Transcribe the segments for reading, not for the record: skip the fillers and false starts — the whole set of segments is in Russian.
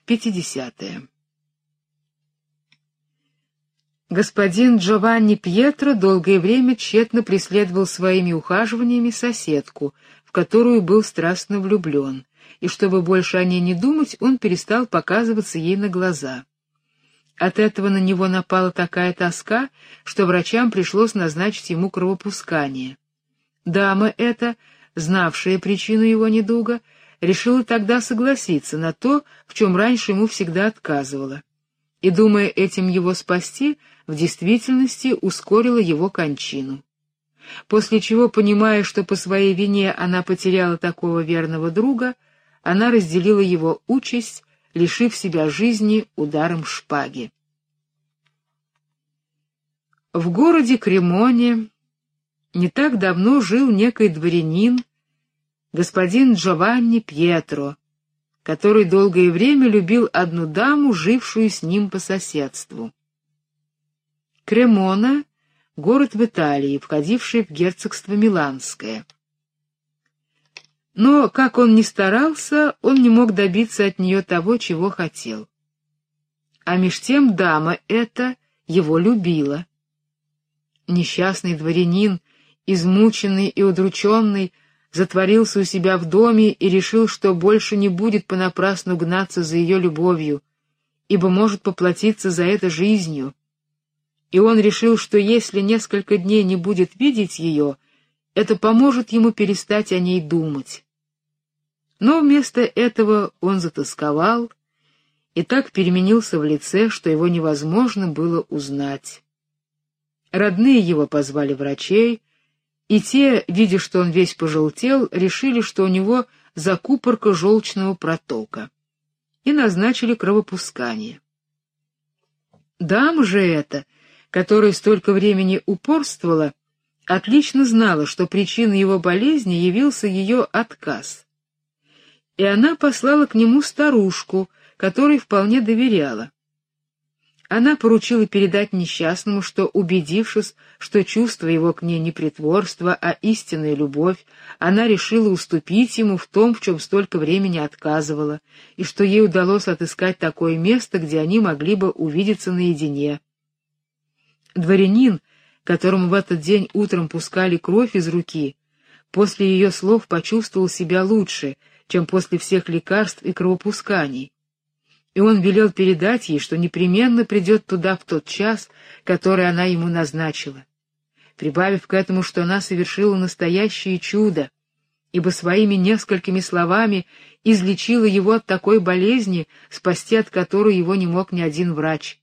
50. Господин Джованни Пьетро долгое время тщетно преследовал своими ухаживаниями соседку, в которую был страстно влюблен, и чтобы больше о ней не думать, он перестал показываться ей на глаза. От этого на него напала такая тоска, что врачам пришлось назначить ему кровопускание. Дама эта, знавшая причину его недуга, решила тогда согласиться на то, в чем раньше ему всегда отказывала, и, думая этим его спасти, в действительности ускорила его кончину. После чего, понимая, что по своей вине она потеряла такого верного друга, она разделила его участь, лишив себя жизни ударом шпаги. В городе Кремоне не так давно жил некий дворянин, господин Джованни Пьетро, который долгое время любил одну даму, жившую с ним по соседству. Кремона — город в Италии, входивший в герцогство Миланское. Но, как он ни старался, он не мог добиться от нее того, чего хотел. А меж тем дама эта его любила. Несчастный дворянин, измученный и удрученный, затворился у себя в доме и решил, что больше не будет понапрасну гнаться за ее любовью, ибо может поплатиться за это жизнью. И он решил, что если несколько дней не будет видеть ее, это поможет ему перестать о ней думать. Но вместо этого он затосковал и так переменился в лице, что его невозможно было узнать. Родные его позвали врачей, и те, видя, что он весь пожелтел, решили, что у него закупорка желчного протока, и назначили кровопускание. Дама же эта, которая столько времени упорствовала, отлично знала, что причиной его болезни явился ее отказ. И она послала к нему старушку, которой вполне доверяла. Она поручила передать несчастному, что, убедившись, что чувство его к ней не притворство, а истинная любовь, она решила уступить ему в том, в чем столько времени отказывала, и что ей удалось отыскать такое место, где они могли бы увидеться наедине. Дворянин, которому в этот день утром пускали кровь из руки, после ее слов почувствовал себя лучше, чем после всех лекарств и кровопусканий. И он велел передать ей, что непременно придет туда в тот час, который она ему назначила, прибавив к этому, что она совершила настоящее чудо, ибо своими несколькими словами излечила его от такой болезни, спасти от которой его не мог ни один врач.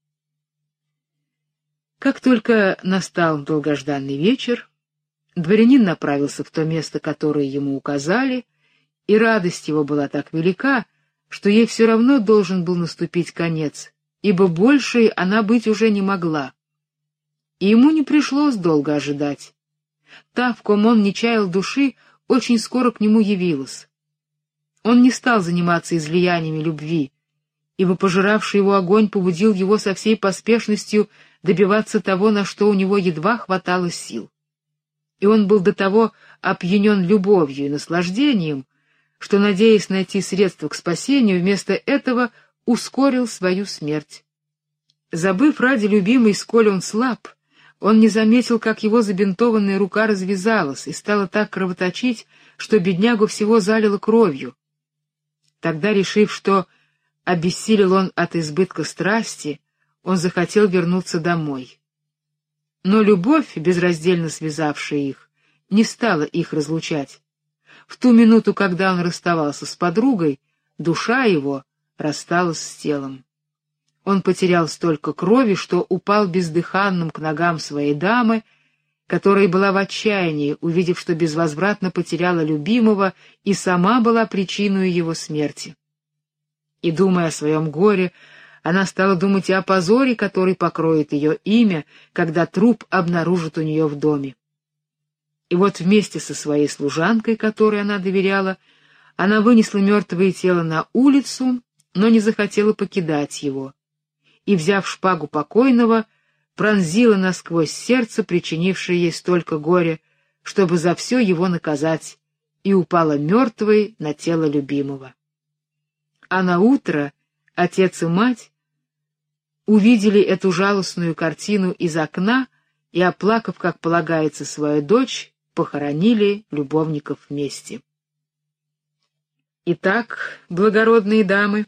Как только настал долгожданный вечер, дворянин направился в то место, которое ему указали, и радость его была так велика, что ей все равно должен был наступить конец, ибо большей она быть уже не могла. И ему не пришлось долго ожидать. Та, в ком он не чаял души, очень скоро к нему явилась. Он не стал заниматься излияниями любви, ибо пожиравший его огонь побудил его со всей поспешностью добиваться того, на что у него едва хватало сил. И он был до того опьянен любовью и наслаждением, что, надеясь найти средства к спасению, вместо этого ускорил свою смерть. Забыв ради любимой, сколь он слаб, он не заметил, как его забинтованная рука развязалась и стала так кровоточить, что беднягу всего залило кровью. Тогда, решив, что обессилел он от избытка страсти, он захотел вернуться домой. Но любовь, безраздельно связавшая их, не стала их разлучать. В ту минуту, когда он расставался с подругой, душа его рассталась с телом. Он потерял столько крови, что упал бездыханным к ногам своей дамы, которая была в отчаянии, увидев, что безвозвратно потеряла любимого и сама была причиной его смерти. И, думая о своем горе, она стала думать и о позоре, который покроет ее имя, когда труп обнаружат у нее в доме. И вот вместе со своей служанкой, которой она доверяла, она вынесла мертвое тело на улицу, но не захотела покидать его, и, взяв шпагу покойного, пронзила насквозь сердце, причинившее ей столько горя, чтобы за все его наказать, и упала мертвой на тело любимого. А наутро Отец и мать увидели эту жалостную картину из окна и, оплакав, как полагается, свою дочь, похоронили любовников вместе. Итак, благородные дамы,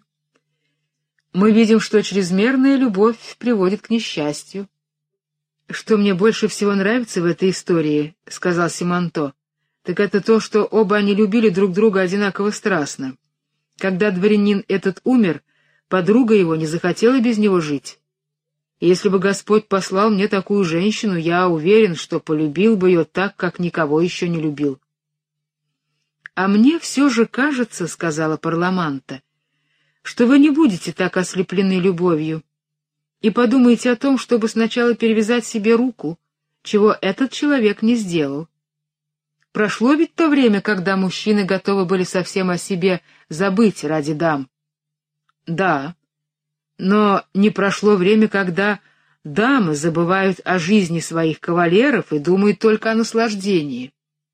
мы видим, что чрезмерная любовь приводит к несчастью. «Что мне больше всего нравится в этой истории, — сказал Симонто, — так это то, что оба они любили друг друга одинаково страстно. Когда дворянин этот умер, подруга его не захотела без него жить. И если бы Господь послал мне такую женщину, я уверен, что полюбил бы ее так, как никого еще не любил». «А мне все же кажется, — сказала Парламанта, — что вы не будете так ослеплены любовью, и подумайте о том, чтобы сначала перевязать себе руку, чего этот человек не сделал. Прошло ведь то время, когда мужчины готовы были совсем о себе забыть ради дам. Да, но не прошло время, когда дамы забывают о жизни своих кавалеров и думают только о наслаждении.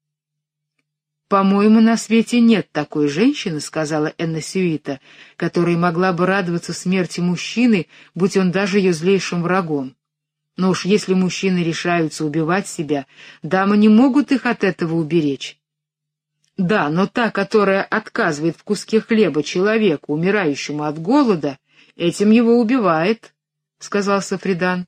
«По-моему, на свете нет такой женщины, — сказала Эннесюита, — которая могла бы радоваться смерти мужчины, будь он даже ее злейшим врагом. Но уж если мужчины решаются убивать себя, дамы не могут их от этого уберечь. Да, но та, которая отказывает в куске хлеба человеку, умирающему от голода, этим его убивает, — сказал Сафридан.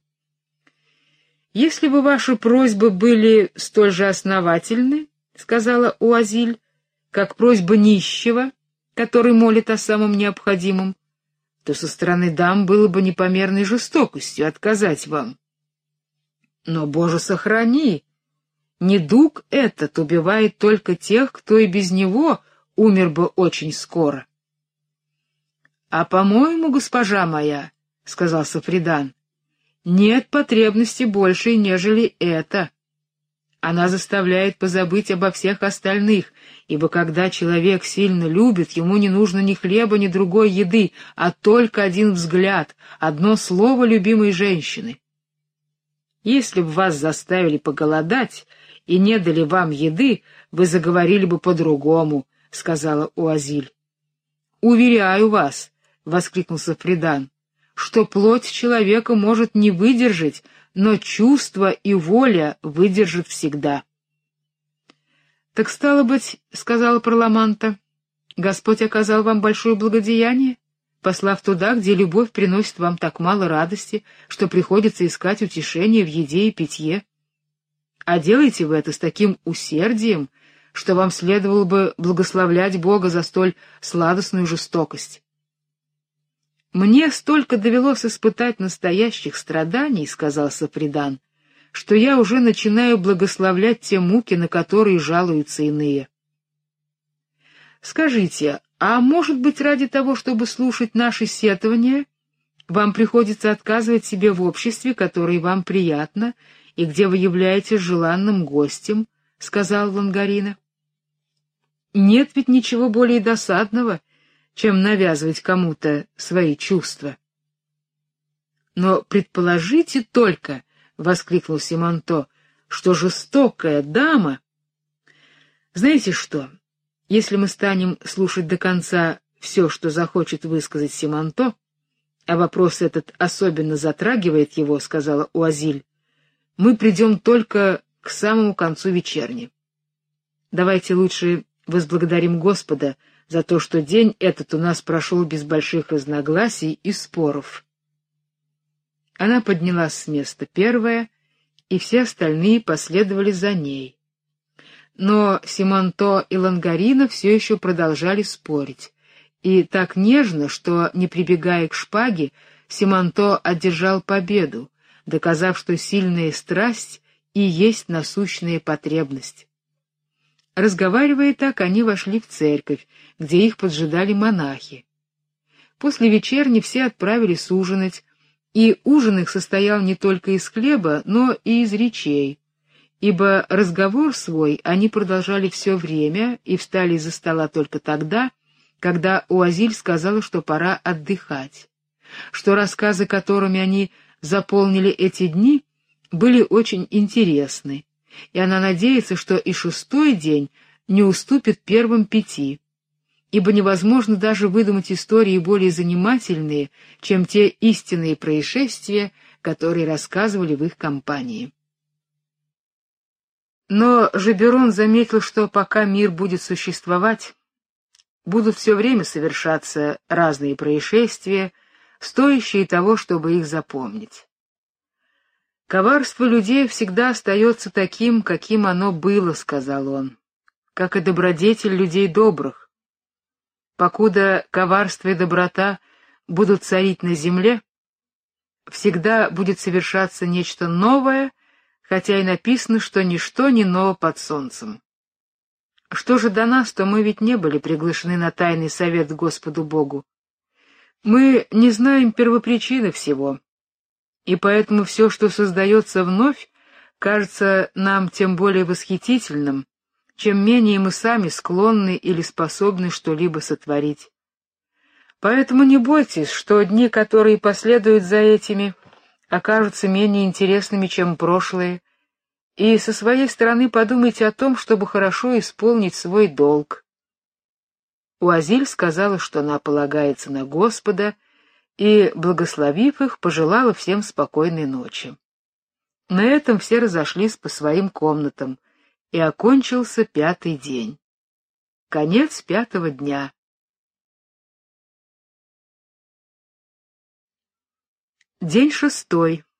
Если бы ваши просьбы были столь же основательны, — сказала Уазиль, — как просьба нищего, который молит о самом необходимом, то со стороны дам было бы непомерной жестокостью отказать вам. Но, Боже, сохрани! Недуг этот убивает только тех, кто и без него умер бы очень скоро. — А, по-моему, госпожа моя, — сказал Сафридан, — нет потребности большей, нежели это. Она заставляет позабыть обо всех остальных, ибо когда человек сильно любит, ему не нужно ни хлеба, ни другой еды, а только один взгляд, одно слово любимой женщины. Если бы вас заставили поголодать и не дали вам еды, вы заговорили бы по-другому, — сказала Уазиль. — Уверяю вас, — воскликнул Сафридан, — что плоть человека может не выдержать, но чувство и воля выдержат всегда. — Так стало быть, — сказала Парламанта, — Господь оказал вам большое благодеяние, послав туда, где любовь приносит вам так мало радости, что приходится искать утешение в еде и питье. А делаете вы это с таким усердием, что вам следовало бы благословлять Бога за столь сладостную жестокость. «Мне столько довелось испытать настоящих страданий, — сказал Сафридан, — что я уже начинаю благословлять те муки, на которые жалуются иные. Скажите, а может быть, ради того, чтобы слушать наши сетования, вам приходится отказывать себе в обществе, которое вам приятно, и где вы являетесь желанным гостем? — сказал Лангарина. — Нет ведь ничего более досадного, чем навязывать кому-то свои чувства. — Но предположите только, — воскликнул Симонто, — что жестокая дама... Знаете что, если мы станем слушать до конца все, что захочет высказать Симонто, а вопрос этот особенно затрагивает его, — сказала Уазиль, — мы придем только к самому концу вечерни. Давайте лучше возблагодарим Господа за то, что день этот у нас прошел без больших разногласий и споров. Она поднялась с места первая, и все остальные последовали за ней. Но Симонто и Лангарина все еще продолжали спорить, и так нежно, что, не прибегая к шпаге, Симонто одержал победу, доказав, что сильная страсть и есть насущная потребность. Разговаривая так, они вошли в церковь, где их поджидали монахи. После вечерни все отправились ужинать, и ужин их состоял не только из хлеба, но и из речей, ибо разговор свой они продолжали все время и встали из-за стола только тогда, когда Уазиль сказала, что пора отдыхать, что рассказы, которыми они заполнили эти дни, были очень интересны, и она надеется, что и шестой день не уступит первым 5, ибо невозможно даже выдумать истории более занимательные, чем те истинные происшествия, которые рассказывали в их компании. Но Жеберон заметил, что пока мир будет существовать, будут все время совершаться разные происшествия, стоящие того, чтобы их запомнить. «Коварство людей всегда остается таким, каким оно было», — сказал он, — «как и добродетель людей добрых. Покуда коварство и доброта будут царить на земле, всегда будет совершаться нечто новое, хотя и написано, что ничто не ново под солнцем. Что же до нас, то мы ведь не были приглашены на тайный совет к Господу Богу. Мы не знаем первопричины всего, и поэтому все, что создается вновь, кажется нам тем более восхитительным, чем менее мы сами склонны или способны что-либо сотворить. Поэтому не бойтесь, что дни, которые последуют за этими, окажутся менее интересными, чем прошлые, и со своей стороны подумайте о том, чтобы хорошо исполнить свой долг. Уазиль сказала, что она полагается на Господа, и, благословив их, пожелала всем спокойной ночи. На этом все разошлись по своим комнатам, и окончился 5-й день. Конец 5-го дня. День 6.